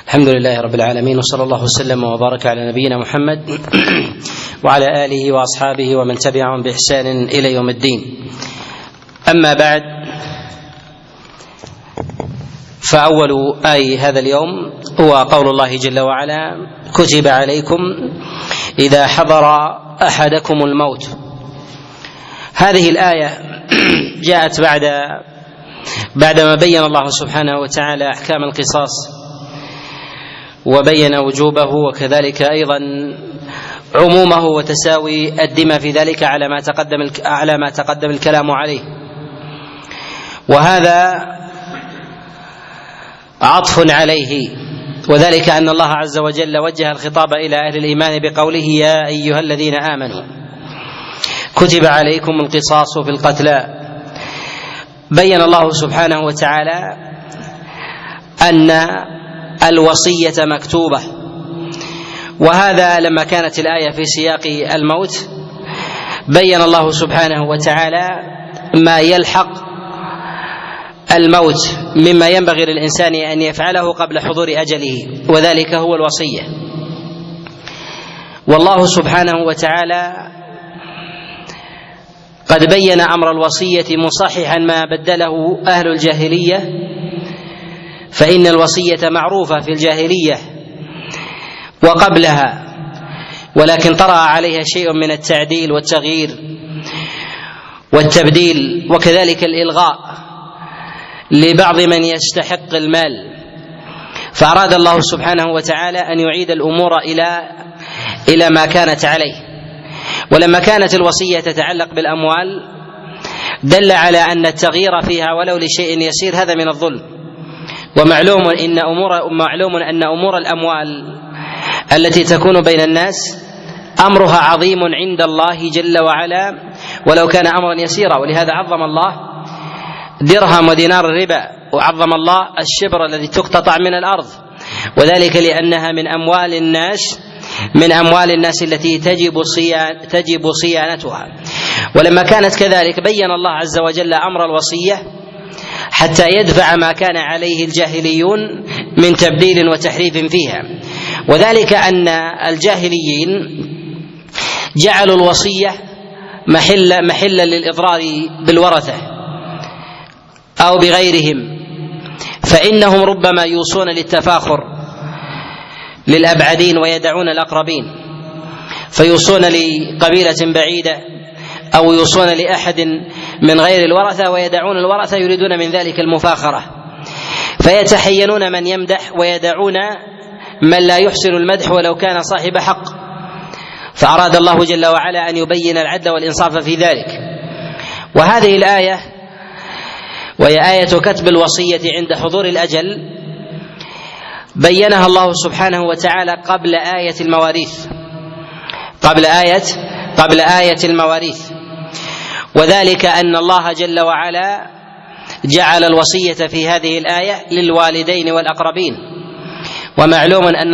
الحمد لله رب العالمين، وصلى الله وسلم وبارك على نبينا محمد وعلى آله وأصحابه ومن تبعهم بإحسان إلى يوم الدين. أما بعد، فأول آي هذا اليوم هو قول الله جل وعلا: كتب عليكم إذا حضر أحدكم الموت. هذه الآية جاءت بعدما بين الله سبحانه وتعالى أحكام القصاص وبين وجوبه، وكذلك أيضا عمومه وتساوي الدماء في ذلك على ما تقدم الكلام عليه. وهذا عطف عليه، وذلك أن الله عز وجل وجه الخطاب إلى أهل الإيمان بقوله: يا أيها الذين آمنوا كتب عليكم القصاص في القتلى. بين الله سبحانه وتعالى أن الوصية مكتوبة، وهذا لما كانت الآية في سياق الموت بين الله سبحانه وتعالى ما يلحق الموت مما ينبغي للإنسان أن يفعله قبل حضور أجله، وذلك هو الوصية. والله سبحانه وتعالى قد بين أمر الوصية مصححا ما بدله أهل الجاهلية، فإن الوصية معروفة في الجاهلية وقبلها، ولكن طرأ عليها شيء من التعديل والتغيير والتبديل، وكذلك الإلغاء لبعض من يستحق المال. فأراد الله سبحانه وتعالى أن يعيد الأمور إلى ما كانت عليه. ولما كانت الوصية تتعلق بالأموال دل على أن التغيير فيها ولو لشيء يسير هذا من الظلم. ومعلوم أن أمور الأموال التي تكون بين الناس أمرها عظيم عند الله جل وعلا ولو كان أمرا يسيرا، ولهذا عظم الله درهم ودينار الربا، وعظم الله الشبر الذي تقتطع من الأرض، وذلك لأنها من أموال الناس التي تجب صيانتها. ولما كانت كذلك بين الله عز وجل أمر الوصية حتى يدفع ما كان عليه الجاهليون من تبديل وتحريف فيها، وذلك أن الجاهليين جعلوا الوصية محلا للإضرار بالورثة أو بغيرهم، فإنهم ربما يوصون للتفاخر للأبعدين ويدعون الأقربين، فيوصون لقبيلة بعيدة أو يوصون لأحد من غير الورثة ويدعون الورثة يريدون من ذلك المفاخرة، فيتحينون من يمدح ويدعون من لا يحسن المدح ولو كان صاحب حق. فأراد الله جل وعلا أن يبين العدل والإنصاف في ذلك. وهذه الآية وهي آية كتب الوصية عند حضور الأجل بينها الله سبحانه وتعالى قبل آية المواريث، وذلك أن الله جل وعلا جعل الوصية في هذه الآية للوالدين والأقربين. ومعلوم أن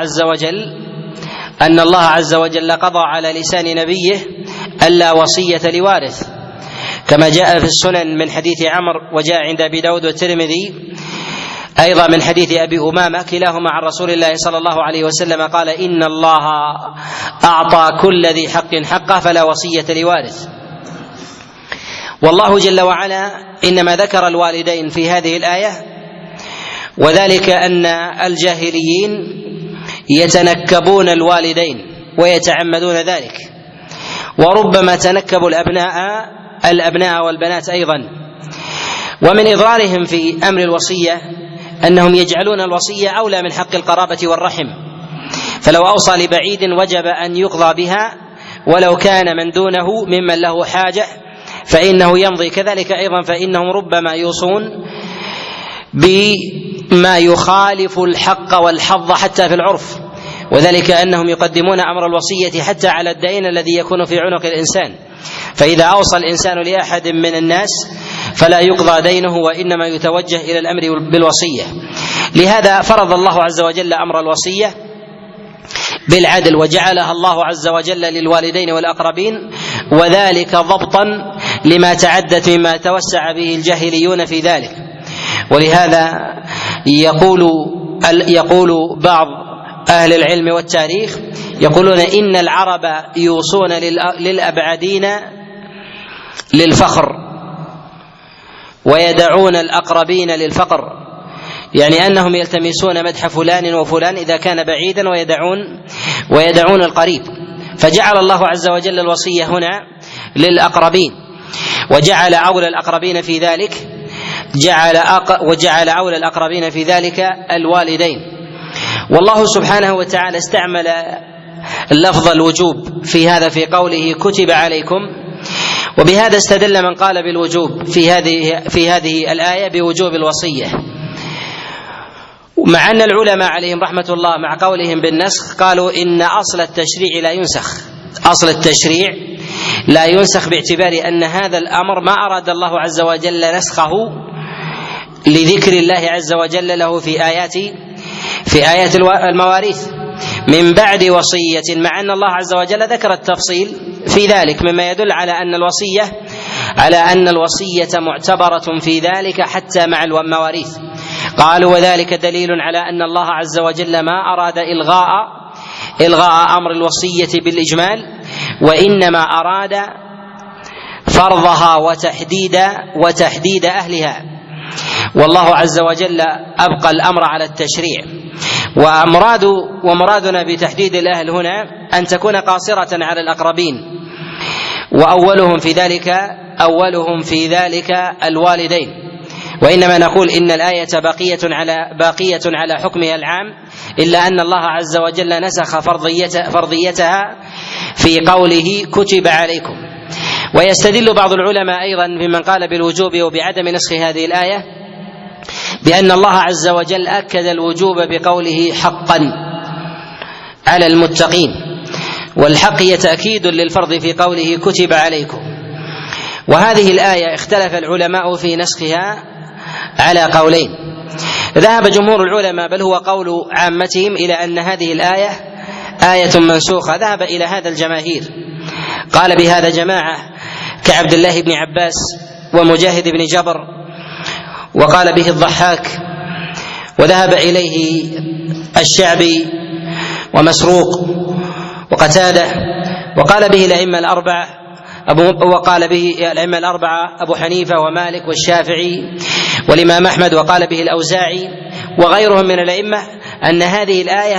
الله عز وجل قضى على لسان نبيه ألا وصية لوارث، كما جاء في السنن من حديث عمرو، وجاء عند أبي داود والترمذي أيضا من حديث أبي أمامة كلاهما عن رسول الله صلى الله عليه وسلم قال: إن الله أعطى كل ذي حق حقه فلا وصية لوارث. والله جل وعلا إنما ذكر الوالدين في هذه الآية، وذلك أن الجاهليين يتنكبون الوالدين ويتعمدون ذلك، وربما تنكبوا الأبناء والبنات أيضا. ومن إضرارهم في أمر الوصية أنهم يجعلون الوصية أولى من حق القرابة والرحم، فلو أوصى لبعيد وجب أن يقضى بها ولو كان من دونه ممن له حاجة فإنه يمضي. كذلك أيضا فإنهم ربما يوصون بما يخالف الحق والحظ حتى في العرف، وذلك أنهم يقدمون أمر الوصية حتى على الدين الذي يكون في عنق الإنسان، فإذا أوصى الإنسان لأحد من الناس فلا يقضى دينه وإنما يتوجه إلى الأمر بالوصية. لهذا فرض الله عز وجل أمر الوصية بالعدل، وجعلها الله عز وجل للوالدين والأقربين، وذلك ضبطا لما تعدت مما توسع به الجاهليون في ذلك. ولهذا يقول يقول بعض أهل العلم والتاريخ يقولون إن العرب يوصون للأبعدين للفخر ويدعون الأقربين للفقر، يعني أنهم يلتمسون مدح فلان وفلان إذا كان بعيدا ويدعون القريب، فجعل الله عز وجل الوصية هنا للأقربين، وجعل أولى الأقربين في ذلك أولى الأقربين في ذلك الوالدين. والله سبحانه وتعالى استعمل لفظ الوجوب في هذا في قوله كتب عليكم، وبهذا استدل من قال بالوجوب في هذه الآية بوجوب الوصية، مع أن العلماء عليهم رحمة الله مع قولهم بالنسخ قالوا إن أصل التشريع لا ينسخ، أصل التشريع لا ينسخ باعتبار أن هذا الأمر ما أراد الله عز وجل نسخه لذكر الله عز وجل له في آيات المواريث من بعد وصية، مع أن الله عز وجل ذكر التفصيل في ذلك مما يدل على أن الوصية معتبرة في ذلك حتى مع المواريث. قالوا وذلك دليل على أن الله عز وجل ما أراد إلغاء أمر الوصية بالإجمال، وإنما أراد فرضها وتحديد أهلها، والله عز وجل أبقى الأمر على التشريع. ومرادنا بتحديد الأهل هنا أن تكون قاصرة على الأقربين، وأولهم في ذلك الوالدين، وإنما نقول إن الآية باقية على حكمها العام، إلا أن الله عز وجل نسخ فرضيتها في قوله كتب عليكم. ويستدل بعض العلماء أيضا ممن قال بالوجوب وبعدم نسخ هذه الآية بأن الله عز وجل أكد الوجوب بقوله حقا على المتقين، والحق هي تأكيد للفرض في قوله كتب عليكم. وهذه الآية اختلف العلماء في نسخها على قولين، ذهب جمهور العلماء بل هو قول عامتهم إلى أن هذه الآية آية منسوخة، ذهب إلى هذا الجماهير، قال بهذا جماعة كعبد الله بن عباس ومجاهد بن جبر، وقال به الضحاك، وذهب إليه الشعبي ومسروق وقتادة، وقال به الأئمة الأربعة أبو حنيفة ومالك والشافعي والإمام أحمد، وقال به الأوزاعي وغيرهم من الأئمة أن هذه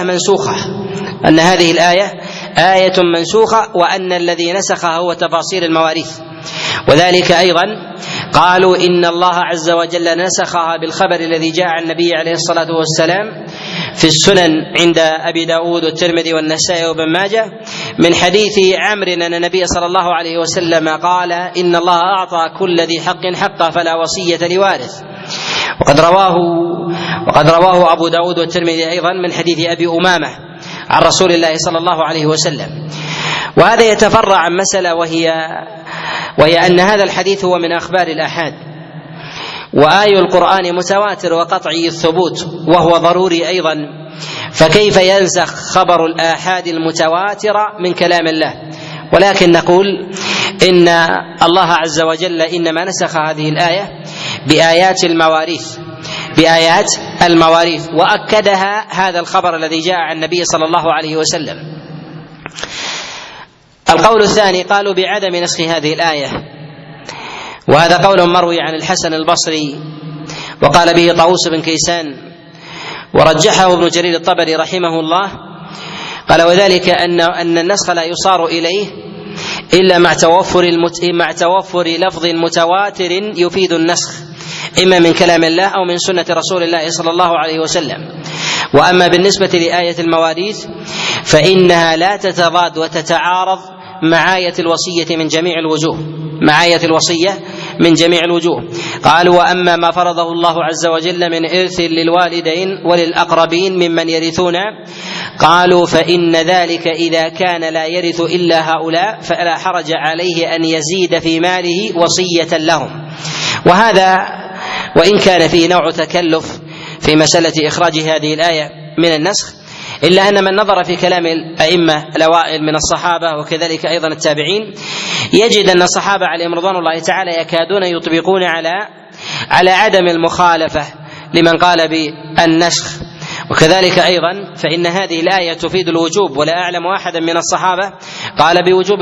الآية آية منسوخة، وأن الذي نسخها هو تفاصيل المواريث. وذلك أيضا قالوا إن الله عز وجل نسخها بالخبر الذي جاء عن النبي عليه الصلاة والسلام في السنن عند أبي داود والترمذي والنسائي وابن ماجه من حديث عمرو أن النبي صلى الله عليه وسلم قال إن الله أعطى كل ذي حق حقه فلا وصية لوارث. وقد رواه أبو داود والترمذي أيضا من حديث أبي أمامة عن رسول الله صلى الله عليه وسلم. وهذا يتفرع عن مسألة وهي أن هذا الحديث هو من أخبار الآحاد، وآي القرآن متواتر وقطعي الثبوت وهو ضروري أيضا، فكيف ينسخ خبر الآحاد المتواتر من كلام الله؟ ولكن نقول إن الله عز وجل إنما نسخ هذه الآية بآيات المواريث وأكدها هذا الخبر الذي جاء عن النبي صلى الله عليه وسلم. القول الثاني قالوا بعدم نسخ هذه الآية، وهذا قول مروي عن الحسن البصري وقال به طاووس بن كيسان ورجحه ابن جرير الطبري رحمه الله، قال وذلك أن النسخ لا يصار إليه إلا مع توفر لفظ متواتر يفيد النسخ إما من كلام الله أو من سنة رسول الله صلى الله عليه وسلم. وأما بالنسبة لآية المواريث فإنها لا تتضاد وتتعارض مع آية الوصية من جميع الوجوه. قالوا وأما ما فرضه الله عز وجل من إرث للوالدين وللأقربين ممن يرثون، قالوا فإن ذلك إذا كان لا يرث إلا هؤلاء فلا حرج عليه أن يزيد في ماله وصية لهم. وهذا وإن كان فيه نوع تكلف في مسألة إخراج هذه الآية من النسخ، إلا أن من نظر في كلام الأئمة الأوائل من الصحابة وكذلك أيضا التابعين يجد أن الصحابة عليهم رضوان الله تعالى يكادون يطبقون على عدم المخالفة لمن قال بالنسخ، وكذلك أيضا فإن هذه الآية تفيد الوجوب، ولا أعلم أحدا من الصحابة قال بوجوب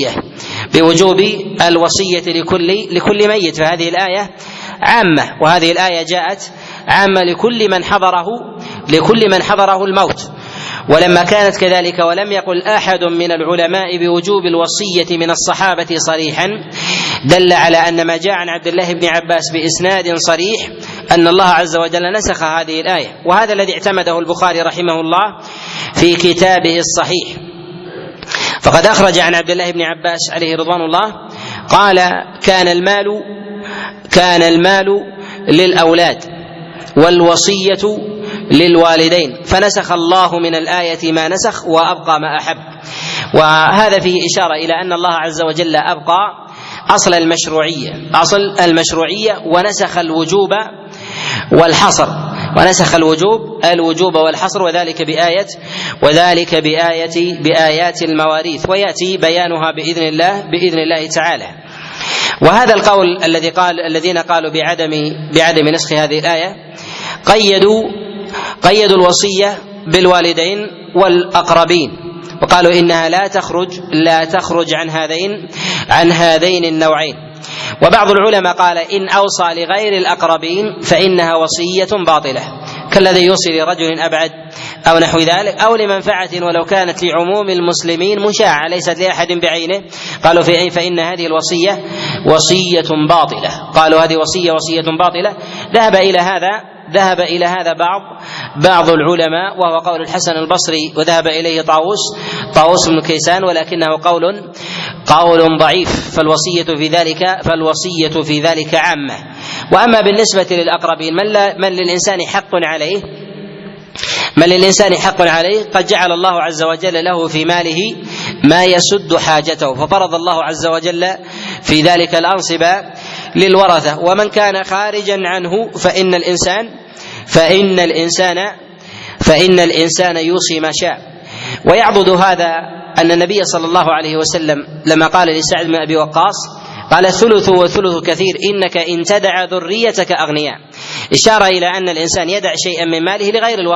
الوصية لكل ميت، فهذه الآية عامة، وهذه الآية جاءت عامة لكل من حضره الموت. ولما كانت كذلك ولم يقل أحد من العلماء بوجوب الوصية من الصحابة صريحا، دل على أن ما جاء عن عبد الله بن عباس بإسناد صريح أن الله عز وجل نسخ هذه الآية، وهذا الذي اعتمده البخاري رحمه الله في كتابه الصحيح. فقد أخرج عن عبد الله بن عباس عليه رضوان الله قال: كان المال للأولاد والوصية للوالدين، فنسخ الله من الآية ما نسخ وأبقى ما أحب. وهذا فيه إشارة إلى أن الله عز وجل أبقى أصل المشروعية ونسخ الوجوب والحصر، وذلك بآيات المواريث، ويأتي بيانها بإذن الله تعالى. وهذا القول الذين قالوا بعدم نسخ هذه الآية قيدوا الوصية بالوالدين والأقربين، وقالوا إنها لا تخرج عن هذين النوعين. وبعض العلماء قال إن أوصى لغير الأقربين فإنها وصية باطلة، كالذي يوصي لرجل أبعد أو نحو ذلك، أو لمنفعة ولو كانت لعموم المسلمين مشاعة ليست لأحد بعينه، قالوا فإن هذه الوصية وصية باطلة. قالوا هذه وصية باطلة. ذهب إلى هذا بعض العلماء، وهو قول الحسن البصري، وذهب إليه طاووس بن كيسان، ولكنه قول ضعيف، فالوصية في ذلك عامة. وأما بالنسبة للأقربين من للإنسان حق عليه قد جعل الله عز وجل له في ماله ما يسد حاجته، ففرض الله عز وجل في ذلك الأنصب للورثة. ومن كان خارجا عنه فإن الإنسان يوصي ما شاء. ويعضد هذا أن النبي صلى الله عليه وسلم لما قال لسعد بن أبي وقاص قال: الثلث والثلث كثير، إنك إن تدع ذريتك أغنياء، إشارة إلى أن الإنسان يدع شيئا من ماله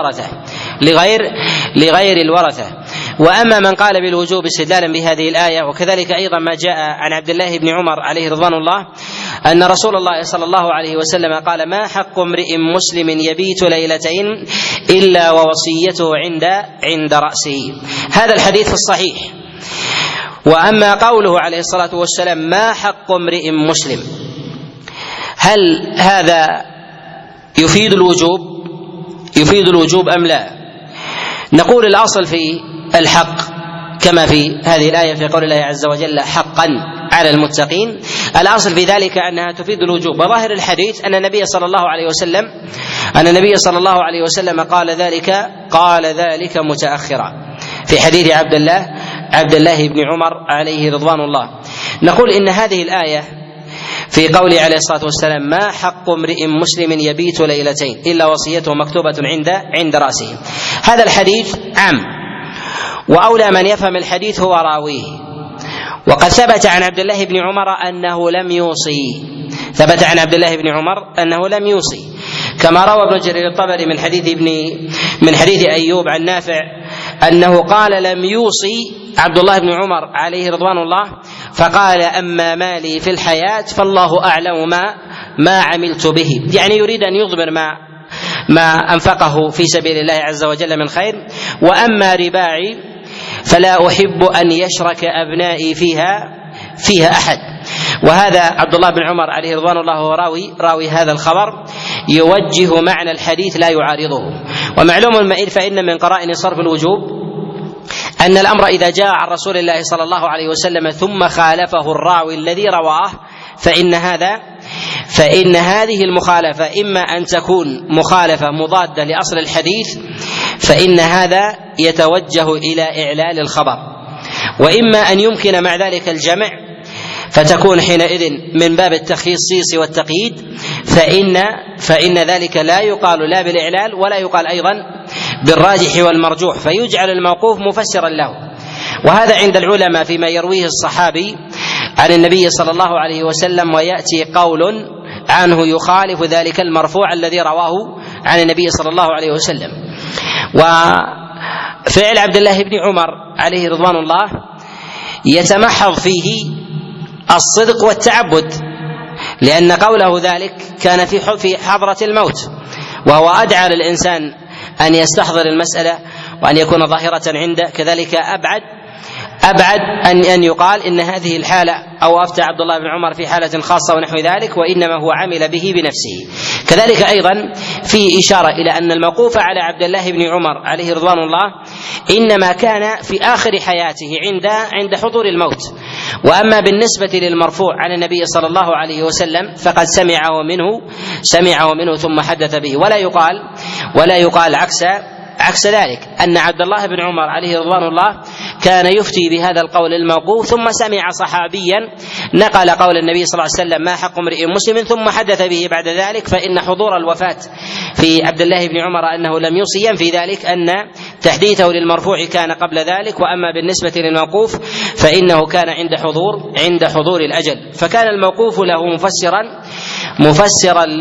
لغير الورثة. وأما من قال بالوجوب استدلالا بهذه الآية، وكذلك أيضا ما جاء عن عبد الله بن عمر عليه رضوان الله أن رسول الله صلى الله عليه وسلم قال: ما حق امرئ مسلم يبيت ليلتين إلا ووصيته عند رأسه. هذا الحديث الصحيح. وأما قوله عليه الصلاة والسلام: ما حق امرئ مسلم، هل هذا يفيد الوجوب أم لا؟ نقول الأصل في الحق كما في هذه الآية في قول الله عز وجل: حقا على المتقين، الأصل في ذلك أنها تفيد الوجوب. وظاهر الحديث أن النبي صلى الله عليه وسلم قال ذلك متأخرا في حديث عبد الله بن عمر عليه رضوان الله. نقول إن هذه الآية في قوله عليه الصلاة والسلام: ما حق امرئ مسلم يبيت ليلتين إلا وصيته مكتوبة عند رأسه، هذا الحديث عام، وأولى من يفهم الحديث هو راويه. وقد ثبت عن عبد الله بن عمر أنه لم يوصي، كما روى ابن جرير الطبري من حديث أيوب عن نافع أنه قال: لم يوصي عبد الله بن عمر عليه رضوان الله، فقال: أما مالي في الحياة فالله أعلم ما عملت به، يعني يريد أن يضمر ما أنفقه في سبيل الله عز وجل من خير. وأما رباعي فلا أحب أن يشرك أبنائي فيها أحد. وهذا عبد الله بن عمر عليه رضوان الله هو راوي هذا الخبر، يوجه معنى الحديث لا يعارضه. ومعلوم فإن من قرائن صرف الوجوب أن الأمر إذا جاء عن رسول الله صلى الله عليه وسلم ثم خالفه الراوي الذي رواه، فإن هذه المخالفة إما أن تكون مخالفة مضادة لأصل الحديث، فإن هذا يتوجه إلى إعلال الخبر، وإما أن يمكن مع ذلك الجمع، فتكون حينئذ من باب التخصيص والتقييد، فإن ذلك لا يقال لا بالإعلال ولا يقال أيضا بالراجح والمرجوح، فيجعل الموقوف مفسرا له. وهذا عند العلماء فيما يرويه الصحابي عن النبي صلى الله عليه وسلم، ويأتي قول عنه يخالف ذلك المرفوع الذي رواه عن النبي صلى الله عليه وسلم. وفعل عبد الله بن عمر عليه رضوان الله يتمحض فيه الصدق والتعبد، لأن قوله ذلك كان في حضرة الموت، وهو أدعى للإنسان أن يستحضر المسألة وأن يكون ظاهرة عنده. كذلك أبعد أن يقال إن هذه الحالة أو أفتى عبد الله بن عمر في حالة خاصة ونحو ذلك، وإنما هو عمل به بنفسه. كذلك أيضا في إشارة إلى أن الموقوف على عبد الله بن عمر عليه رضوان الله إنما كان في آخر حياته عند حضور الموت، وأما بالنسبة للمرفوع على النبي صلى الله عليه وسلم فقد سمعه منه ثم حدث به. ولا يقال عكس ذلك، أن عبد الله بن عمر عليه رضوان الله كان يفتي بهذا القول الموقوف ثم سمع صحابيا نقل قول النبي صلى الله عليه وسلم ما حق امرئ مسلم ثم حدث به بعد ذلك، فإن حضور الوفاة في عبد الله بن عمر أنه لم يوصي ينفي ذلك أن تحديثه للمرفوع كان قبل ذلك، وأما بالنسبة للموقوف فإنه كان عند حضور الأجل، فكان الموقوف له مفسرا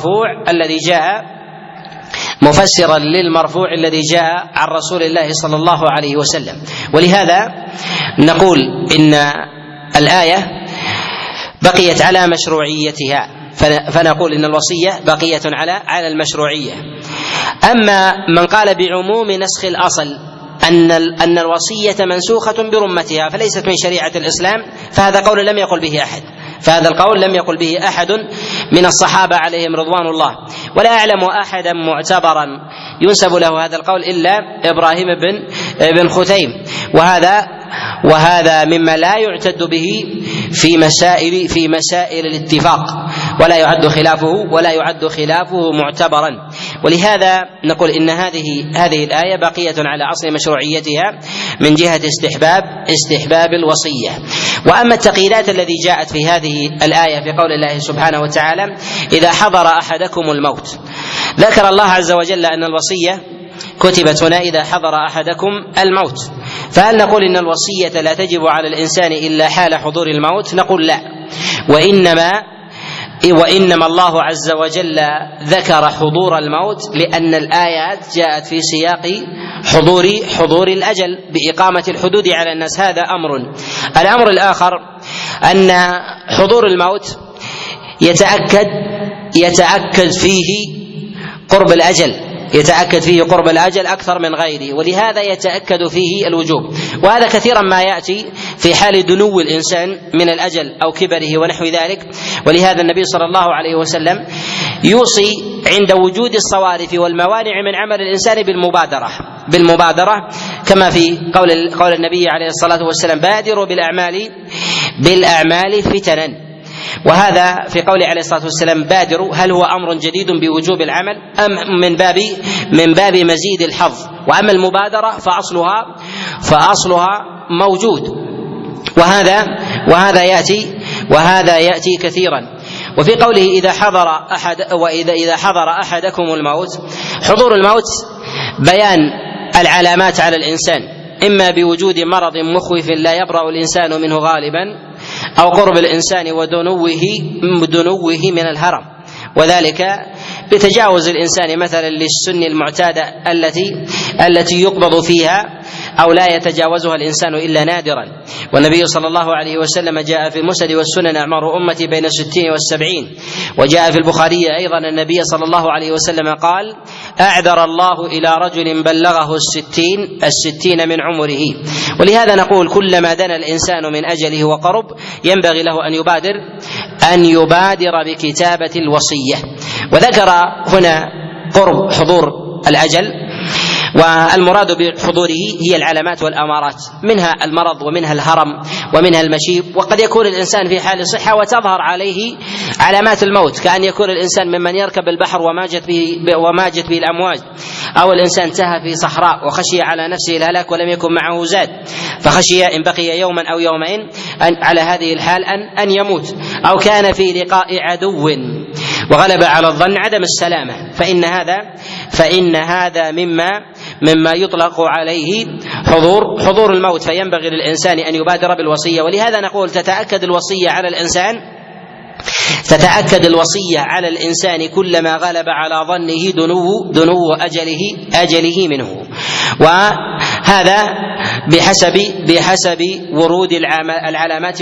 للمرفوع الذي جاء عن رسول الله صلى الله عليه وسلم. ولهذا نقول إن الآية بقيت على مشروعيتها، فنقول إن الوصية بقية على المشروعية. أما من قال بعموم نسخ الأصل أن الوصية منسوخة برمتها فليست من شريعة الإسلام، فهذا القول لم يقل به أحد من الصحابة عليهم رضوان الله، ولا أعلم أحدا معتبرا ينسب له هذا القول إلا إبراهيم بن خثيم، وهذا مما لا يعتد به في مسائل الاتفاق، ولا يعد خلافه معتبرا. ولهذا نقول إن هذه الآية بقية على أصل مشروعيتها من جهة استحباب الوصية. وأما التقييدات التي جاءت في هذه الآية في قول الله سبحانه وتعالى إذا حضر أحدكم الموت، ذكر الله عز وجل أن الوصية كتبت هنا إذا حضر أحدكم الموت، فهل نقول إن الوصية لا تجب على الإنسان إلا حال حضور الموت؟ نقول لا، وإنما الله عز وجل ذكر حضور الموت لأن الآيات جاءت في سياق حضور الأجل بإقامة الحدود على الناس، هذا أمر. الأمر الآخر أن حضور الموت يتأكد فيه قرب الأجل أكثر من غيره، ولهذا يتأكد فيه الوجوب، وهذا كثيرا ما يأتي في حال دنو الإنسان من الأجل أو كبره ونحو ذلك. ولهذا النبي صلى الله عليه وسلم يوصي عند وجود الصوارف والموانع من عمل الإنسان بالمبادرة كما في قول النبي عليه الصلاة والسلام بادروا بالأعمال فتنا، وهذا في قوله عليه الصلاة والسلام بادروا هل هو أمر جديد بوجوب العمل أم من باب مزيد الحظ؟ وأما المبادرة فأصلها موجود، وهذا يأتي كثيرا. وفي قوله إذا حضر أحدكم الموت، حضور الموت بيان العلامات على الإنسان، إما بوجود مرض مخوف لا يبرأ الإنسان منه غالبا، أو قرب الإنسان ودنوه من الهرم، وذلك بتجاوز الإنسان مثلا للسن المعتادة التي يقبض فيها أو لا يتجاوزها الإنسان إلا نادرا. والنبي صلى الله عليه وسلم جاء في المسند والسنن أعمار أمتي بين 60 و70، وجاء في البخاري أيضا النبي صلى الله عليه وسلم قال أعذر الله إلى رجل بلغه 60 من عمره. ولهذا نقول كلما دنا الإنسان من أجله وقرب ينبغي له أن يبادر بكتابة الوصية. وذكر هنا قرب حضور الأجل، والمراد بحضوره هي العلامات والأمارات، منها المرض ومنها الهرم ومنها المشيب، وقد يكون الإنسان في حال صحة وتظهر عليه علامات الموت، كأن يكون الإنسان ممن يركب البحر وماجت به الأمواج، أو الإنسان تاه في صحراء وخشي على نفسه الهلاك ولم يكن معه زاد فخشي إن بقي يوما أو يومين على هذه الحال أن يموت، أو كان في لقاء عدو وغلب على الظن عدم السلامة، فإن هذا مما يطلق عليه حضور الموت، فينبغي للإنسان أن يبادر بالوصية. ولهذا نقول تتأكد الوصية على الإنسان تتأكد الوصية على الإنسان كلما غلب على ظنه دنو أجله منه، وهذا بحسب ورود العلامات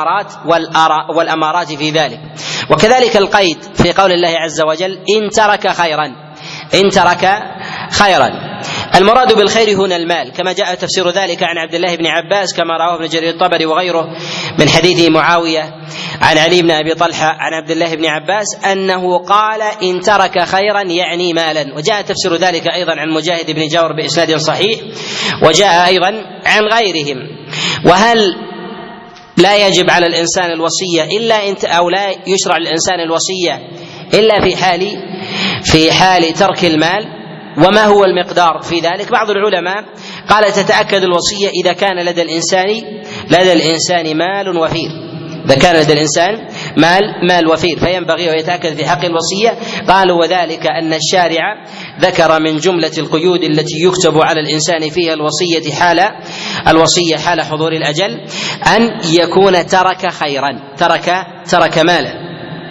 والأمارات في ذلك. وكذلك القيد في قول الله عز وجل إن ترك خيرا. المراد بالخير هنا المال، كما جاء تفسير ذلك عن عبد الله بن عباس كما رواه ابن جرير الطبري وغيره من حديث معاوية عن علي بن أبي طلحة عن عبد الله بن عباس أنه قال إن ترك خيرا يعني مالا. وجاء تفسير ذلك أيضا عن مجاهد بن جور بإسناد صحيح، وجاء أيضا عن غيرهم. وهل لا يجب على الإنسان الوصية أو لا يشرع للإنسان الوصية إلا في حال ترك المال؟ وما هو المقدار في ذلك؟ بعض العلماء قال تتأكد الوصية إذا كان لدى الإنسان مال وفير، إذا كان لدى الإنسان مال وفير فينبغي ويتأكد في حق الوصية. قالوا وذلك أن الشارع ذكر من جملة القيود التي يكتب على الإنسان فيها الوصية حال حضور الأجل أن يكون ترك خيرا، ترك مالا.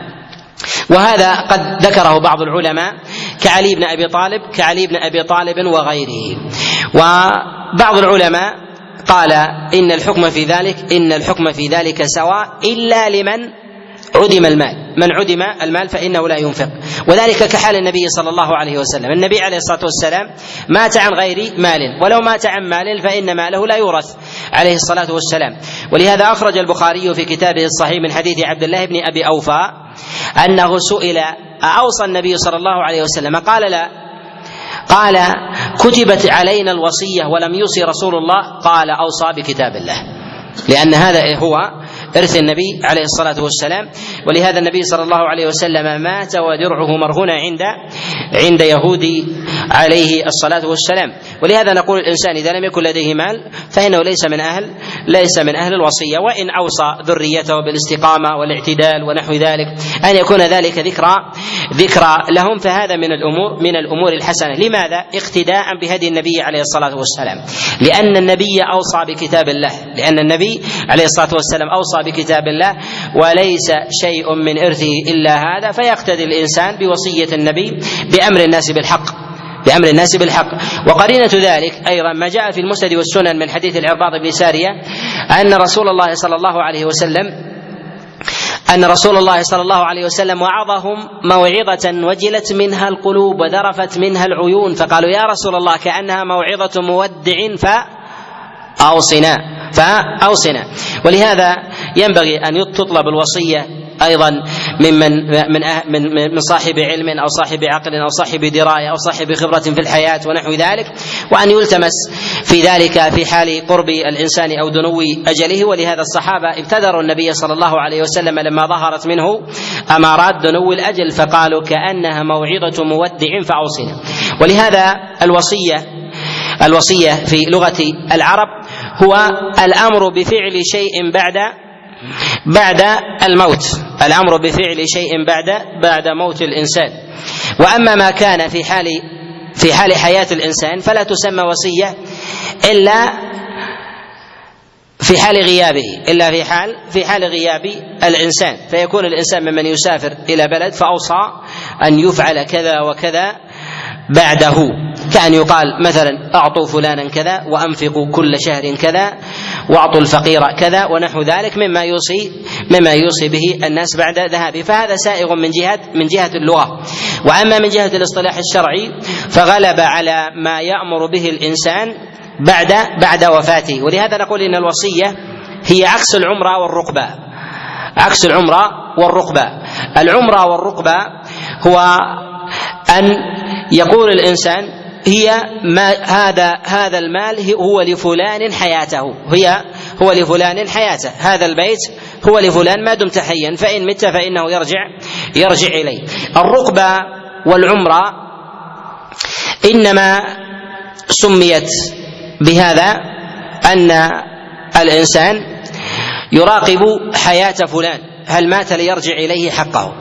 وهذا قد ذكره بعض العلماء كعلي بن أبي طالب وغيره. وبعض العلماء قال إن الحكم في ذلك سواء إلا لمن عدم المال، من عدم المال فإنه لا ينفق، وذلك كحال النبي صلى الله عليه وسلم. النبي عليه الصلاة والسلام مات عن غير مال، ولو مات عن مال فإن ماله لا يورث عليه الصلاة والسلام. ولهذا أخرج البخاري في كتابه الصحيح من حديث عبد الله بن أبي أوفى أنه سئل أوصى النبي صلى الله عليه وسلم؟ قال لا. قال كتبت علينا الوصية ولم يوصي رسول الله؟ قال أوصى بكتاب الله، لأن هذا هو إرث النبي عليه الصلاة والسلام. ولهذا النبي صلى الله عليه وسلم مات ودرعه مرهونة عند يهودي عليه الصلاة والسلام. ولهذا نقول الإنسان إذا لم يكن لديه مال فإنه ليس من أهل الوصية، وإن أوصى ذريته بالاستقامة والاعتدال ونحو ذلك أن يكون ذلك ذكرى لهم، فهذا من الأمور الحسنة. لماذا؟ اقتداء بهدي النبي عليه الصلاة والسلام، لأن النبي أوصى بكتاب الله، لأن النبي عليه الصلاة والسلام أوصى بكتاب الله وليس شيء من إرثه إلا هذا، فيقتدي الإنسان بوصية النبي بأمر الناس بالحق. وقرينة ذلك أيضا ما جاء في المسند والسنن من حديث العرباض بن سارية أن رسول الله صلى الله عليه وسلم وعظهم موعظة وجلت منها القلوب وذرفت منها العيون، فقالوا يا رسول الله كأنها موعظة مودع فأوصنا. ولهذا ينبغي أن تطلب الوصية أيضا من صاحب علم أو صاحب عقل أو صاحب دراية أو صاحب خبرة في الحياة ونحو ذلك، وأن يلتمس في ذلك في حال قرب الإنسان أو دنو أجله. ولهذا الصحابة ابتدروا النبي صلى الله عليه وسلم لما ظهرت منه أمارات دنو الأجل فقالوا كأنها موعظة مودع فأوصنا. ولهذا الوصية في لغة العرب هو الأمر بفعل شيء بعد الموت، الأمر بفعل شيء بعد موت الإنسان. وأما ما كان في حال حياة الإنسان فلا تسمى وصية إلا في حال غيابه، إلا في حال غياب الإنسان، فيكون الإنسان ممن يسافر إلى بلد فأوصى أن يفعل كذا وكذا بعده، كأن يقال مثلا أعطوا فلانا كذا وأنفقوا كل شهر كذا واعطوا الفقير كذا ونحو ذلك مما يوصي به الناس بعد ذهابه. فهذا سائغ من جهة اللغة. وأما من جهة الاصطلاح الشرعي فغلب على ما يأمر به الإنسان بعد وفاته. ولهذا نقول إن الوصية هي عكس العمرة والرقبة. العمرة والرقبة هو أن يقول الإنسان هذا المال هو لفلان حياته، هو لفلان حياته، هذا البيت هو لفلان ما دمت حيا، فإن مت فإنه يرجع إليه. الرقبة والعمرة إنما سميت بهذا أن الإنسان يراقب حياة فلان هل مات ليرجع إليه حقه،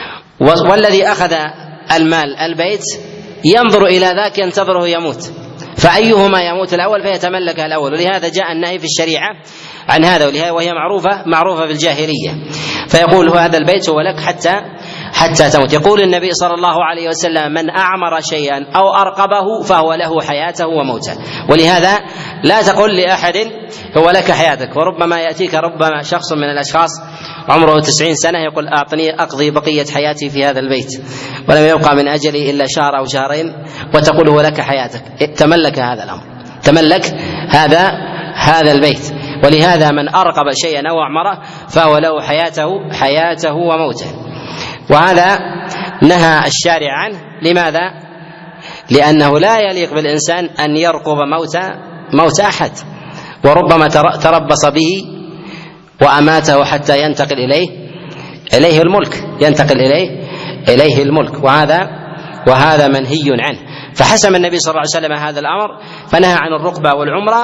والذي أخذ المال البيت ينظر إلى ذاك ينتظره يموت، فأيهما يموت الأول فيتملكها الأول. ولهذا جاء النهي في الشريعة عن هذا، وهي معروفة في الجاهلية. فيقول هذا البيت هو لك حتى تموت. يقول النبي صلى الله عليه وسلم: من أعمر شيئا أو أرقبه فهو له حياته وموته. ولهذا لا تقل لأحد هو لك حياتك. وربما يأتيك ربما شخص من الأشخاص عمره 90 سنة يقول: أعطني أقضي بقية حياتي في هذا البيت، ولم يبقى من أجلي إلا شهر أو شهرين، وتقول هو لك حياتك. تملك هذا الأمر، تملك هذا البيت. ولهذا من أرقب شيئا أو أعمره فهو له حياته وموته. وهذا نهى الشارع عنه. لماذا؟ لأنه لا يليق بالإنسان أن يرقب موت أحد، وربما تربص به وأماته حتى ينتقل إليه الملك، إليه الملك. وهذا منهي عنه. فحسم النبي صلى الله عليه وسلم هذا الأمر، فنهى عن الرقبة والعمرة،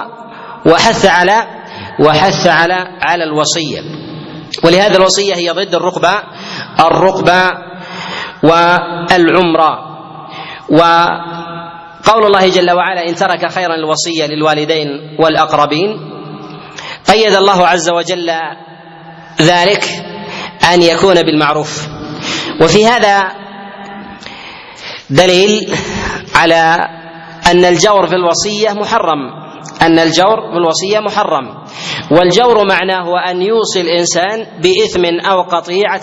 وحث على الوصية. ولهذا الوصية هي ضد الرقبة والعمرة. وقول الله جل وعلا: إن ترك خيرا الوصية للوالدين والأقربين، قيد الله عز وجل ذلك أن يكون بالمعروف. وفي هذا دليل على أن الجور في الوصية محرم، والجور معناه أن يوصي الإنسان بإثم أو قطيعة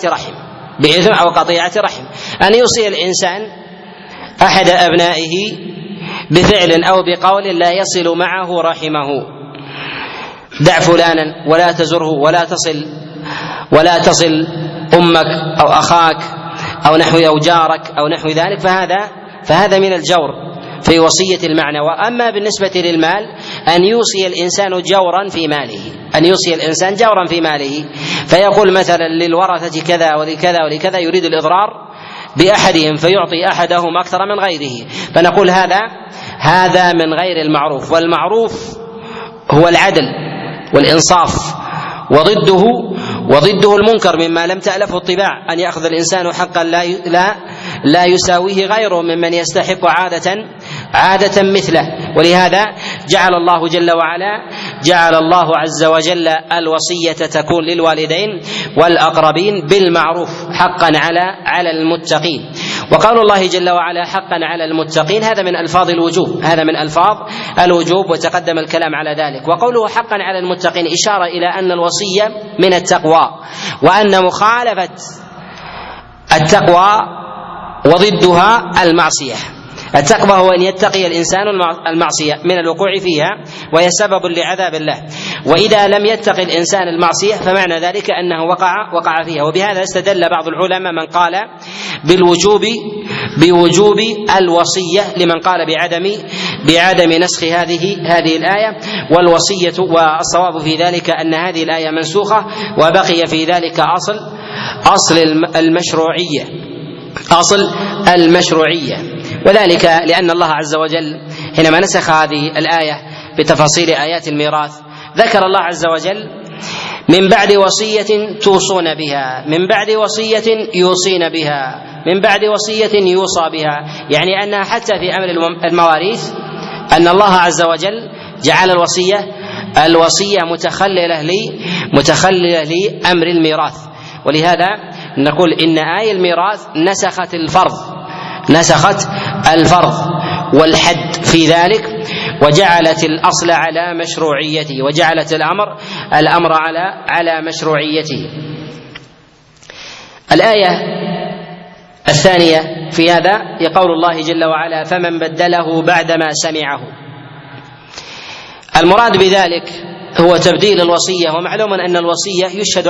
رحم، أن يوصي الإنسان أحد أبنائه بفعل أو بقول لا يصل معه رحمه: دع فلانا ولا تزره ولا تصل أمك أو أخاك أو جارك أو نحو ذلك. فهذا من الجور في وصية المعنى. وأما بالنسبة للمال، أن يوصي الإنسان جورا في ماله، فيقول مثلا للورثة كذا ولكذا ولكذا، يريد الإضرار بأحدهم فيعطي أحدهم أكثر من غيره، فنقول هذا من غير المعروف. والمعروف هو العدل والإنصاف، وضده المنكر مما لم تألفه الطباع، أن يأخذ الإنسان حقا لا يساويه غيره ممن يستحق عادة مثله. ولهذا جعل الله عز وجل الوصية تكون للوالدين والأقربين بالمعروف حقا على المتقين. وقول الله جل وعلا حقا على المتقين هذا من ألفاظ الوجوب، وتقدم الكلام على ذلك. وقوله حقا على المتقين إشارة إلى أن الوصية من التقوى، وأن مخالفة التقوى وضدها المعصية. التقوى هو أن يتقي الإنسان المعصية من الوقوع فيها، وهي سبب لعذاب الله. وإذا لم يتقي الإنسان المعصية فمعنى ذلك أنه وقع فيها. وبهذا استدل بعض العلماء من قال بوجوب الوصية لمن قال بعدم نسخ هذه الآية. والصواب في ذلك أن هذه الآية منسوخة، وبقي في ذلك أصل المشروعية. وذلك لأن الله عز وجل حينما نسخ هذه الآية بتفاصيل آيات الميراث ذكر الله عز وجل: من بعد وصية توصون بها، من بعد وصية يوصين بها، من بعد وصية يوصى بها. يعني أنها حتى في أمر المواريث أن الله عز وجل جعل الوصية متخللة لأمر الميراث. ولهذا نقول إن آية الميراث نسخت الفرض والحد في ذلك، وجعلت الأصل على مشروعيته، وجعلت الأمر على مشروعيته. الآية الثانية في هذا يقول الله جل وعلا: فمن بدله بعدما سمعه. المراد بذلك هو تبديل الوصية. ومعلوم أن الوصية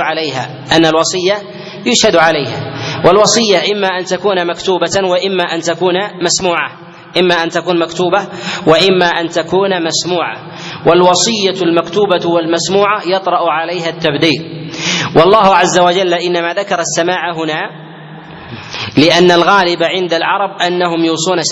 يشهد عليها، والوصية إما أن تكون مكتوبة وإما أن تكون مسموعة، إما أن تكون مكتوبة وإما أن تكون مسموعة. والوصية المكتوبة والمسموعة يطرأ عليها التبديل. والله عز وجل إنما ذكر السماع هنا لأن الغالب عند العرب أنهم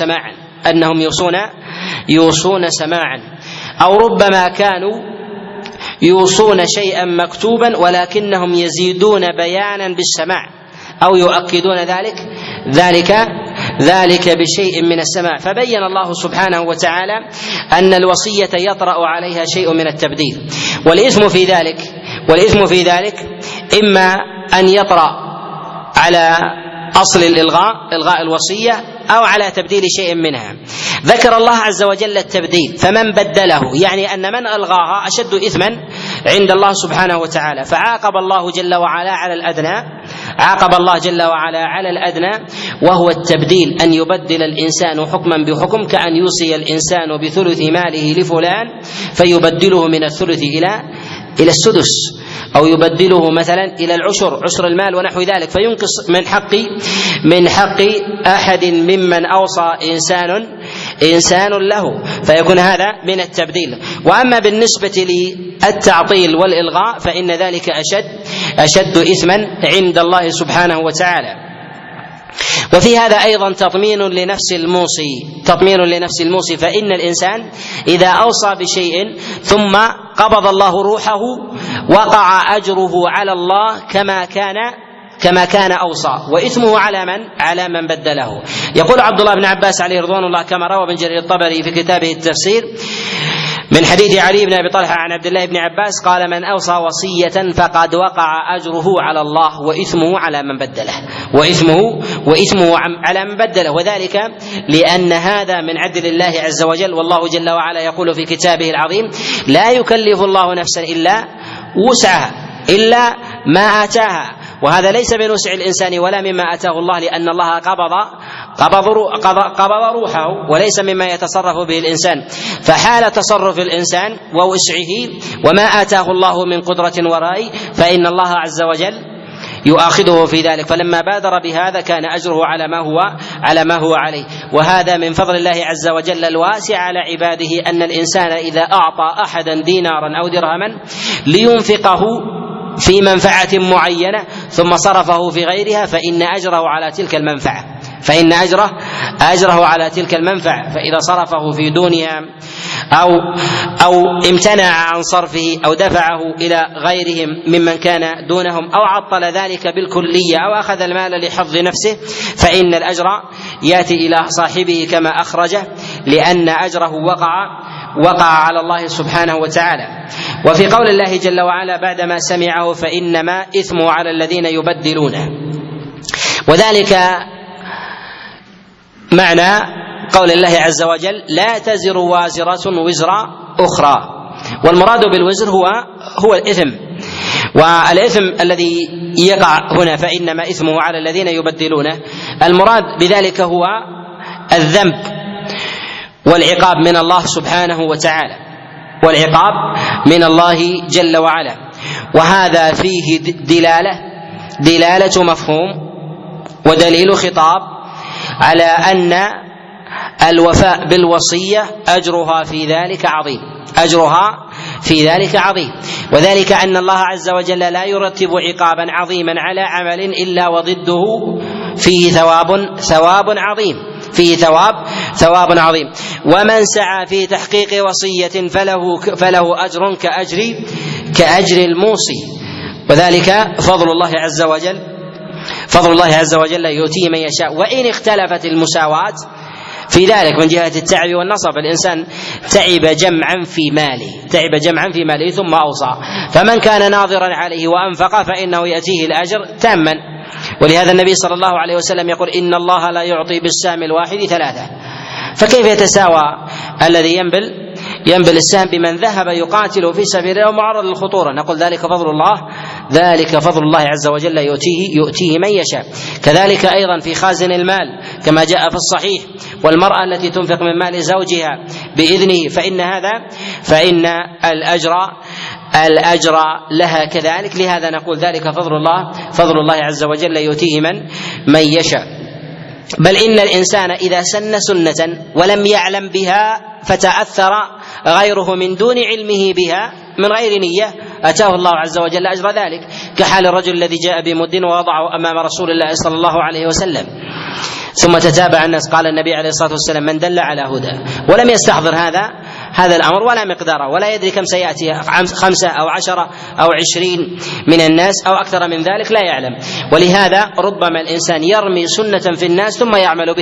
يوصون سماعا، أو ربما كانوا يوصون شيئا مكتوبا ولكنهم يزيدون بيانا بالسماع، أو يؤكدون ذلك بشيء من السماء. فبين الله سبحانه وتعالى أن الوصية يطرأ عليها شيء من التبديل، والإثم في ذلك إما أن يطرأ على أصل إلغاء الوصية أو على تبديل شيء منها. ذكر الله عز وجل التبديل، فمن بدله يعني أن من ألغاها أشد إثما عند الله سبحانه وتعالى، فعاقب الله جل وعلا على الأدنى وهو التبديل، أن يبدل الإنسان حكما بحكم، كأن يوصي الإنسان بثلث ماله لفلان فيبدله من الثلث إلى السدس، أو يبدله مثلا إلى عشر المال ونحو ذلك، فينقص من حق أحد ممن أوصى إنسان له، فيكون هذا من التبديل. وأما بالنسبة للتعطيل والإلغاء فإن ذلك أشد إثما عند الله سبحانه وتعالى. وفي هذا أيضا تطمين لنفس الموصي، فإن الإنسان إذا أوصى بشيء ثم قبض الله روحه وقع أجره على الله كما كان أوصى، وإثمه على من بدله. يقول عبد الله بن عباس عليه رضوان الله كما روى ابن جرير الطبري في كتابه التفسير من حديث علي بن أبي طلحة عن عبد الله بن عباس قال: من أوصى وصية فقد وقع أجره على الله وإثمه على من بدله، وإثمه على من بدله، وذلك لأن هذا من عدل الله عز وجل. والله جل وعلا يقول في كتابه العظيم: لا يكلف الله نفسا إلا وسعها إلا ما آتاها، وهذا ليس من وسع الإنسان ولا مما آتاه الله، لأن الله قبض روحه وليس مما يتصرف به الإنسان. فحال تصرف الإنسان ووسعه وما آتاه الله من قدرة ورأي فإن الله عز وجل يؤاخذه في ذلك، فلما بادر بهذا كان أجره على ما هو عليه. وهذا من فضل الله عز وجل الواسع على عباده، أن الإنسان إذا أعطى أحدا دينارا أو درهما لينفقه في منفعة معينة ثم صرفه في غيرها فإن أجره على تلك المنفعة، فإذا صرفه في دونها أو امتنع عن صرفه أو دفعه إلى غيرهم ممن كان دونهم أو عطل ذلك بالكلية أو أخذ المال لحفظ نفسه، فإن الأجر يأتي إلى صاحبه كما أخرجه، لأن أجره وقع على الله سبحانه وتعالى. وفي قول الله جل وعلا بعدما سمعه: فإنما إثمه على الذين يبدلونه، وذلك معنى قول الله عز وجل: لا تزر وازرة وزر أخرى. والمراد بالوزر هو الإثم، والإثم الذي يقع هنا فإنما إثمه على الذين يبدلونه، المراد بذلك هو الذنب والعقاب من الله سبحانه وتعالى، والعقاب من الله جل وعلا. وهذا فيه دلالة مفهوم ودليل خطاب على أن الوفاء بالوصية أجرها في ذلك عظيم، وذلك أن الله عز وجل لا يرتب عقابا عظيما على عمل إلا وضده فيه ثواب عظيم. ومن سعى في تحقيق وصية فله أجر كأجر الموصي، وذلك فضل الله عز وجل يؤتيه من يشاء. وإن اختلفت المساواة في ذلك من جهة التعب والنصب، الإنسان تعب جمعا في ماله ثم أوصى، فمن كان ناظرا عليه وأنفق فإنه يأتيه الأجر تاما. ولهذا النبي صلى الله عليه وسلم يقول: إن الله لا يعطي بالسهم الواحد 3. فكيف يتساوى الذي ينبل السهم بمن ذهب يقاتل في سبيل الله ومعرض للخطورة؟ نقول ذلك فضل الله عز وجل يؤتيه من يشاء. كذلك أيضا في خازن المال كما جاء في الصحيح: والمرأة التي تنفق من مال زوجها بإذنه فإن الأجر لها كذلك. لهذا نقول ذلك فضل الله عز وجل يؤتيه من يشاء. بل إن الإنسان إذا سن سنة ولم يعلم بها فتأثر غيره من دون علمه بها من غير نية أتاه الله عز وجل أجر ذلك، كحال الرجل الذي جاء بمد ووضعه أمام رسول الله صلى الله عليه وسلم ثم تتابع الناس، قال النبي عليه الصلاة والسلام: من دل على هدى ولم يستحضر هذا الأمر ولا مقداره، ولا يدري كم سيأتي 5 أو 10 أو 20 من الناس أو أكثر من ذلك، لا يعلم. ولهذا ربما الإنسان يرمي سنة في الناس ثم يعمل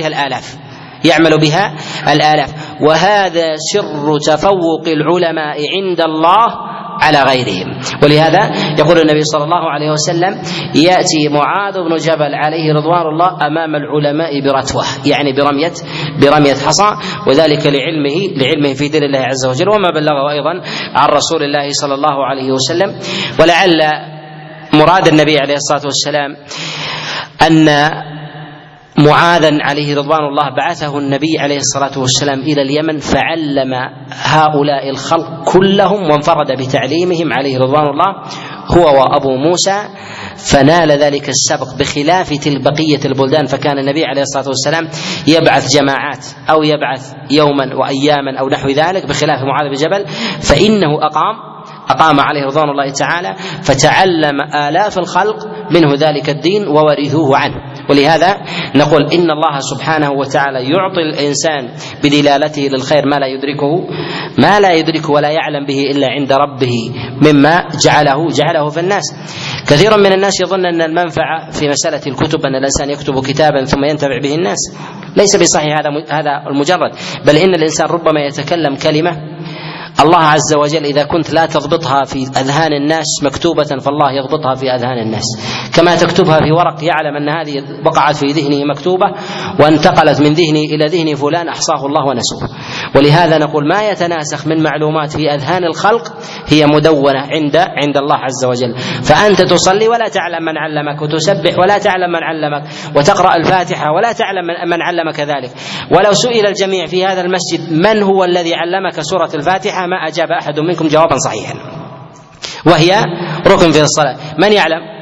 بها الآلاف، وهذا سر تفوق العلماء عند الله على غيرهم. ولهذا يقول النبي صلى الله عليه وسلم: يأتي معاذ بن جبل عليه رضوان الله أمام العلماء برتوة، يعني برمية حصى، وذلك لعلمه في دين الله عز وجل وما بلغه أيضا عن رسول الله صلى الله عليه وسلم. ولعل مراد النبي عليه الصلاة والسلام أن معاذا عليه رضوان الله بعثه النبي عليه الصلاة والسلام إلى اليمن فعلم هؤلاء الخلق كلهم، وانفرد بتعليمهم عليه رضوان الله هو وأبو موسى، فنال ذلك السبق بخلاف بقية البلدان. فكان النبي عليه الصلاة والسلام يبعث جماعات أو يبعث يوما وأياما أو نحو ذلك، بخلاف معاذ بن جبل فإنه أقام عليه رضوان الله تعالى، فتعلم آلاف الخلق منه ذلك الدين وورثوه عنه. ولهذا نقول إن الله سبحانه وتعالى يعطي الإنسان بدلالته للخير ما لا يدركه ولا يعلم به إلا عند ربه مما جعله في الناس. كثير من الناس يظن أن المنفعة في مسألة الكتب أن الإنسان يكتب كتابا ثم ينتفع به الناس، ليس بصحيح هذا المجرد، بل إن الإنسان ربما يتكلم كلمة الله عز وجل إذا كنت لا تضبطها في أذهان الناس مكتوبة فالله يضبطها في أذهان الناس، كما تكتبها في ورق يعلم أن هذه وقعت في ذهنه مكتوبة وانتقلت من ذهني إلى ذهن فلان أحصاه الله ونسوه. ولهذا نقول ما يتناسخ من معلومات في أذهان الخلق هي مدونة عند الله عز وجل. فأنت تصلي ولا تعلم من علمك، وتسبح ولا تعلم من علمك، وتقرأ الفاتحة ولا تعلم من علمك ذلك. ولو سئل الجميع في هذا المسجد من هو الذي علمك سورة الفاتحة ما أجاب أحد منكم جوابا صحيحا، وهي ركن في الصلاة. من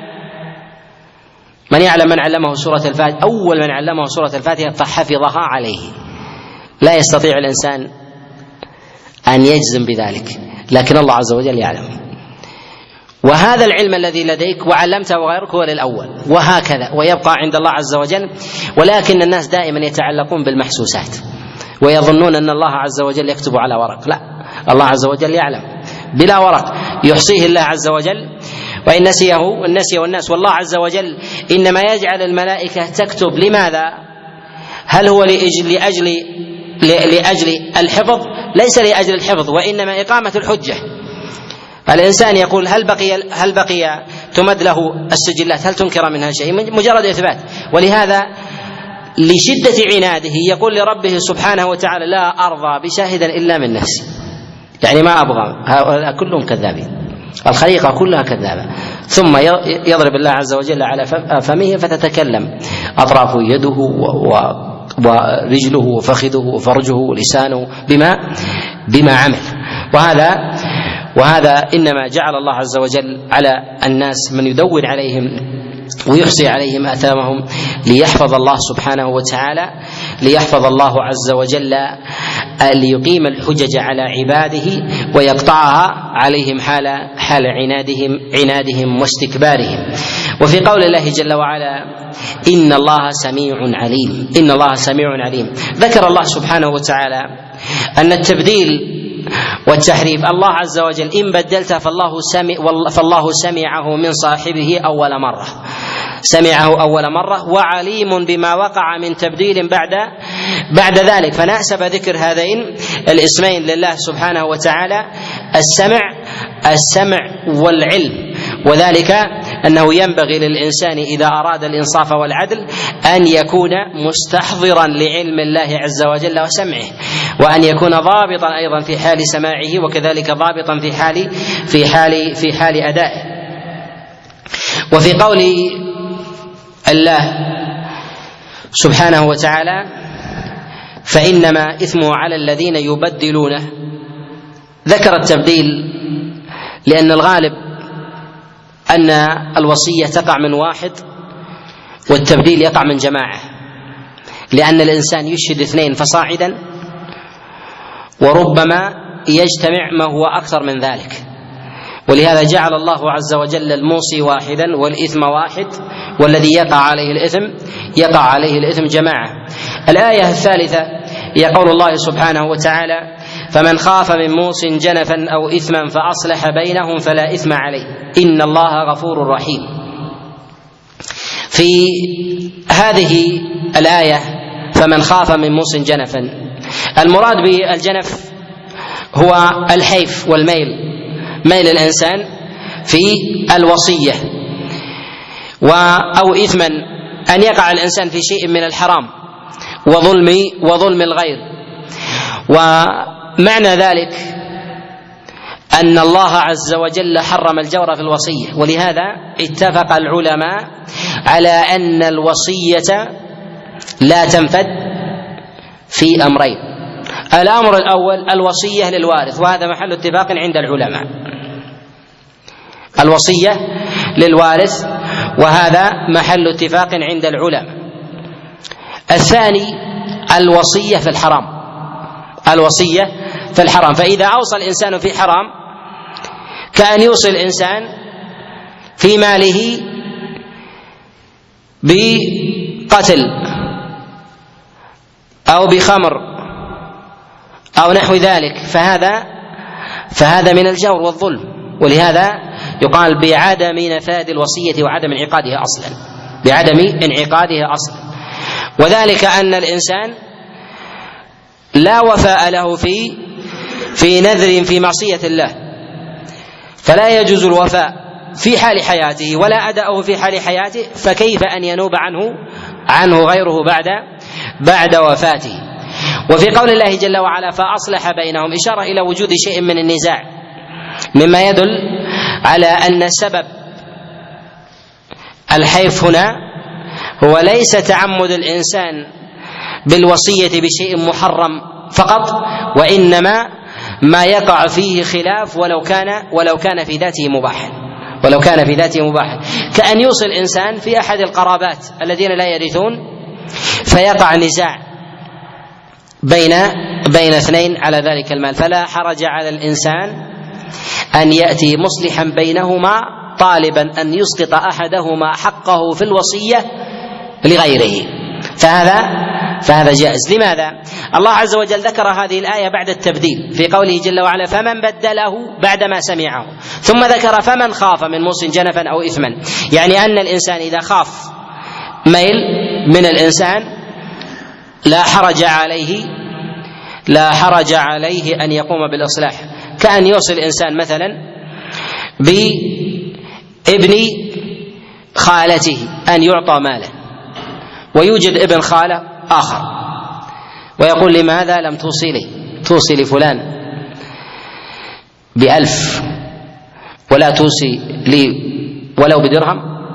يعلم من علمه سورة الفاتحة؟ أول من علمه سورة الفاتحة فحفظها عليه. لا يستطيع الإنسان أن يجزم بذلك، لكن الله عز وجل يعلم. وهذا العلم الذي لديك وعلمته غيرك هو للأول، وهكذا ويبقى عند الله عز وجل. ولكن الناس دائما يتعلقون بالمحسوسات ويظنون أن الله عز وجل يكتب على ورق. لا، الله عز وجل يعلم بلا ورق، يحصيه الله عز وجل، وإن نسيه الناس. والله عز وجل إنما يجعل الملائكة تكتب. لماذا؟ هل هو لأجل الحفظ؟ ليس لأجل الحفظ، وإنما إقامة الحجة. الإنسان يقول هل بقي تمد له السجلات، هل تنكر منها شيء؟ مجرد إثبات. ولهذا لشدة عناده يقول لربه سبحانه وتعالى: لا أرضى بشاهدا إلا من نفسي، يعني ما أبغى، هؤلاء كلهم كذابين، الخليقة كلها كذابة. ثم يضرب الله عز وجل على فمه فتتكلم أطراف يده ورجله وفخذه وفرجه ولسانه بما عمل. وهذا إنما جعل الله عز وجل على الناس من يدون عليهم ويحصي عليهم آثامهم ليحفظ الله سبحانه وتعالى، ليحفظ الله عز وجل، ليقيم الحجج على عباده ويقطعها عليهم حال عنادهم واستكبارهم. وفي قول الله جل وعلا: إن الله سميع عليم، ذكر الله سبحانه وتعالى أن التبديل والتحريف الله عز وجل إن بدلت فالله سمعه من صاحبه أول مرة وعليم بما وقع من تبديل بعد ذلك. فناسب ذكر هذين الاسمين لله سبحانه وتعالى السمع والعلم، وذلك أنه ينبغي للإنسان إذا أراد الإنصاف والعدل أن يكون مستحضرا لعلم الله عز وجل وسمعه، وأن يكون ضابطا أيضا في حال سماعه، وكذلك ضابطا في حال أدائه. وفي قول الله سبحانه وتعالى: فإنما إثمه على الذين يبدلونه، ذكر التبديل لأن الغالب أن الوصية تقع من واحد والتبديل يقع من جماعة، لأن الإنسان يشهد 2 فصاعدا، وربما يجتمع ما هو أكثر من ذلك. ولهذا جعل الله عز وجل الموصي واحدا والإثم واحد، والذي يقع عليه الإثم جماعة. الآية الثالثة هي قول الله سبحانه وتعالى: فمن خاف من موص جنفا أو إثما فأصلح بينهم فلا إثم عليه إن الله غفور رحيم. في هذه الآية فمن خاف من موص جنفا، المراد بالجنف هو الحيف والميل، ميل الإنسان في الوصية، أو إثما أن يقع الإنسان في شيء من الحرام وظلم الغير. ومعنى ذلك أن الله عز وجل حرم الجور في الوصية، ولهذا اتفق العلماء على أن الوصية لا تنفذ في أمرين. الأمر الأول الوصية للوارث، وهذا محل اتفاق عند العلماء، الوصية للوارث وهذا محل اتفاق عند العلماء. الثاني الوصية في الحرام، الوصية في الحرام، فإذا أوصى الإنسان في حرام كأن يوصي الإنسان في ماله بقتل أو بخمر أو نحو ذلك، فهذا من الجور والظلم، ولهذا يقال بعدم نفاذ الوصية وعدم انعقادها أصلا، بعدم انعقادها أصلا. وذلك أن الإنسان لا وفاء له في نذر في معصية الله، فلا يجوز الوفاء في حال حياته ولا أداؤه في حال حياته، فكيف أن ينوب عنه غيره بعد وفاته. وفي قول الله جل وعلا فأصلح بينهم إشارة إلى وجود شيء من النزاع، مما يدل على أن سبب الحيف هنا هو ليس تعمد الإنسان بالوصية بشيء محرم فقط، وإنما ما يقع فيه خلاف ولو كان في ذاته مباحا، كأن يوصي الإنسان في أحد القرابات الذين لا يرثون فيقع نزاع بين اثنين على ذلك المال، فلا حرج على الإنسان أن يأتي مصلحا بينهما طالبا أن يسقط أحدهما حقه في الوصية لغيره، فهذا جائز. لماذا؟ الله عز وجل ذكر هذه الآية بعد التبديل في قوله جل وعلا فمن بدله بعدما سمعه، ثم ذكر فمن خاف من موص جنفا أو إثما، يعني أن الإنسان إذا خاف ميل من الإنسان لا حرج عليه أن يقوم بالإصلاح، كأن يوصي الإنسان مثلا بابن خالته أن يعطى ماله، ويوجد ابن خالة آخر ويقول لماذا لم توصي لفلان ب1000 ولا توصي لي ولو بدرهم،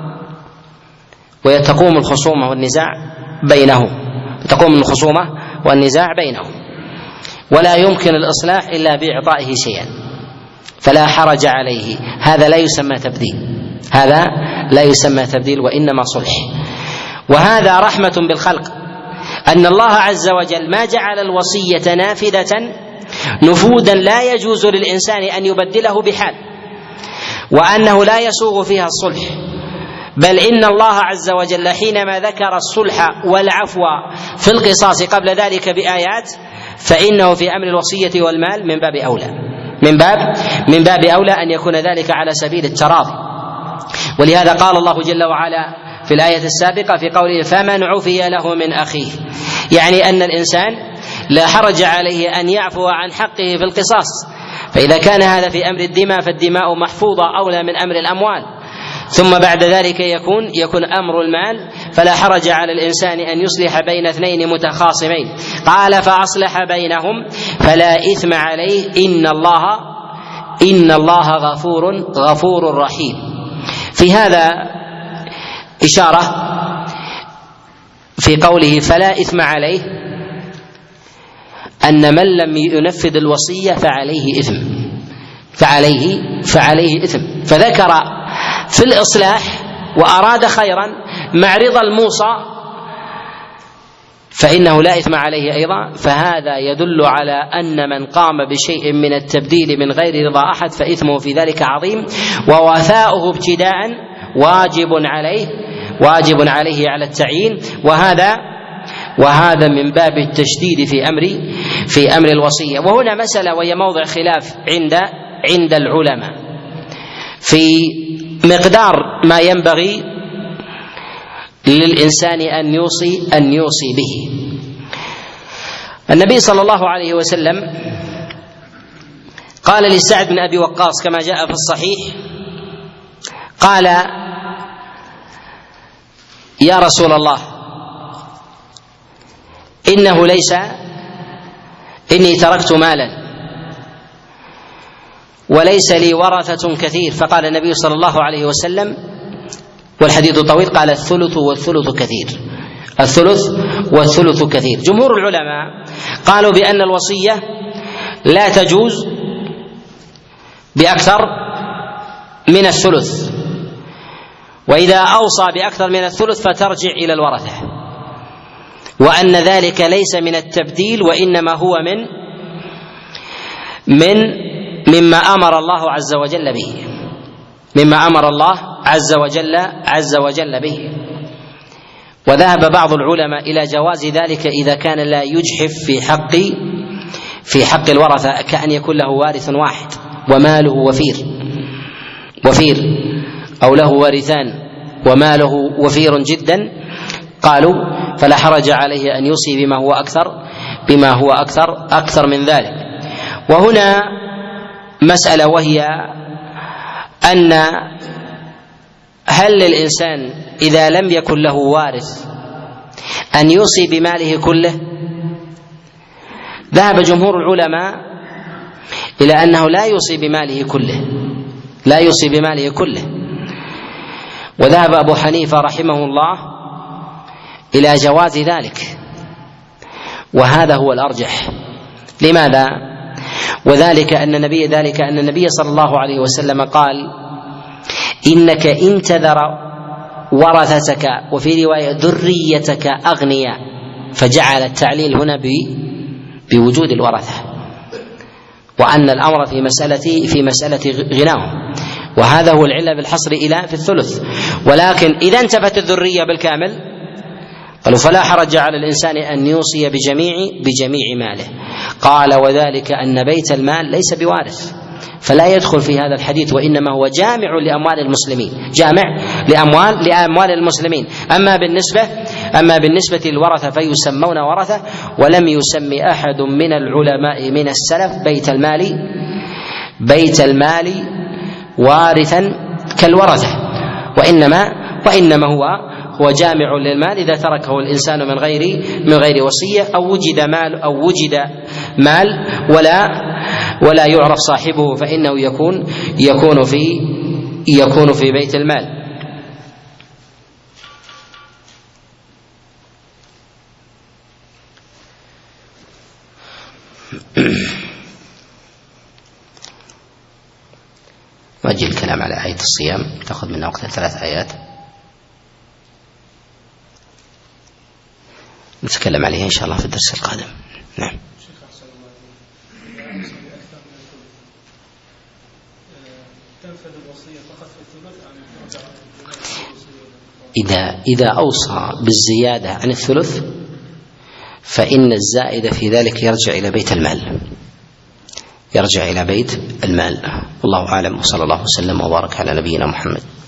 وتقوم الخصومة والنزاع بينهم ولا يمكن الإصلاح إلا بإعطائه شيئا، فلا حرج عليه. هذا لا يسمى تبديل وإنما صلح. وهذا رحمة بالخلق، أن الله عز وجل ما جعل الوصية نافذة نفوذا لا يجوز للإنسان أن يبدله بحال، وأنه لا يسوغ فيها الصلح، بل إن الله عز وجل حينما ذكر الصلح والعفو في القصاص قبل ذلك بآيات، فإنه في أمر الوصية والمال من باب أولى أن يكون ذلك على سبيل التراضي. ولهذا قال الله جل وعلا في الآية السابقة في قوله فمن عفي له من أخيه، يعني أن الإنسان لا حرج عليه أن يعفو عن حقه في القصاص، فإذا كان هذا في أمر الدماء فالدماء محفوظة أولى من أمر الأموال، ثم بعد ذلك يكون أمر المال، فلا حرج على الإنسان أن يصلح بين اثنين متخاصمين. قال فأصلح بينهم فلا إثم عليه إن الله غفور رحيم. في هذا إشارة في قوله فلا إثم عليه أن من لم ينفذ الوصية فعليه إثم، فذكر في الإصلاح وأراد خيرا مع رضا الموصى فإنه لا إثم عليه أيضا، فهذا يدل على أن من قام بشيء من التبديل من غير رضا أحد فإثمه في ذلك عظيم، ووفاؤه ابتداء واجب عليه على التعيين، وهذا من باب التشديد في أمر الوصية. وهنا مسألة وهي موضع خلاف عند العلماء في مقدار ما ينبغي للإنسان أن يوصي به. النبي صلى الله عليه وسلم قال لسعد بن أبي وقاص كما جاء في الصحيح، قال: يا رسول الله، إني تركت مالا وليس لي ورثة كثير. فقال النبي صلى الله عليه وسلم، والحديث طويل، قال: الثلث والثلث كثير، الثلث والثلث كثير. جمهور العلماء قالوا بأن الوصية لا تجوز بأكثر من الثلث، وإذا أوصى بأكثر من الثلث فترجع إلى الورثة، وأن ذلك ليس من التبديل، وإنما هو مما أمر الله عز وجل به، مما أمر الله عز وجل به. وذهب بعض العلماء إلى جواز ذلك إذا كان لا يجحف في حق الورثة، كأن يكون له وارث واحد وماله وفير أو له وارثان وماله وفير جدا، قالوا فلا حرج عليه أن يوصي بما هو أكثر من ذلك. وهنا مسألة، وهي أن هل للإنسان إذا لم يكن له وارث أن يوصي بماله كله؟ ذهب جمهور العلماء إلى أنه لا يوصي بماله كله، وذهب أبو حنيفة رحمه الله إلى جواز ذلك، وهذا هو الأرجح. لماذا؟ وذلك أن النبي صلى الله عليه وسلم قال: إنك إن تذر ورثتك، وفي رواية ذريتك، أغنياء، فجعل التعليل هنا بوجود الورثة، وأن الأمر في مسألة غناهم، وهذا هو العلة بالحصر في الثلث. ولكن إذا انتفت الذرية بالكامل قالوا فلا حرج على الإنسان أن يوصي بجميع ماله. قال: وذلك أن بيت المال ليس بوارث، فلا يدخل في هذا الحديث، وإنما هو جامع لأموال المسلمين، لأموال المسلمين. أما بالنسبة للورثة فيسمون ورثة، ولم يسمي أحد من العلماء من السلف بيت المال وارثا كالورثة، وإنما هو جامع للمال إذا تركه الإنسان من غير وصية، أو وجد مال ولا يعرف صاحبه، فإنه يكون في بيت المال. نؤجل الكلام على آية الصيام، تأخذ منا وقت 3 آيات نتكلم عليها إن شاء الله في الدرس القادم. نعم. إذا أوصى بالزيادة عن الثلث فإن الزائد في ذلك يرجع إلى بيت المال. والله أعلم، وصلى الله وسلم وبارك على نبينا محمد.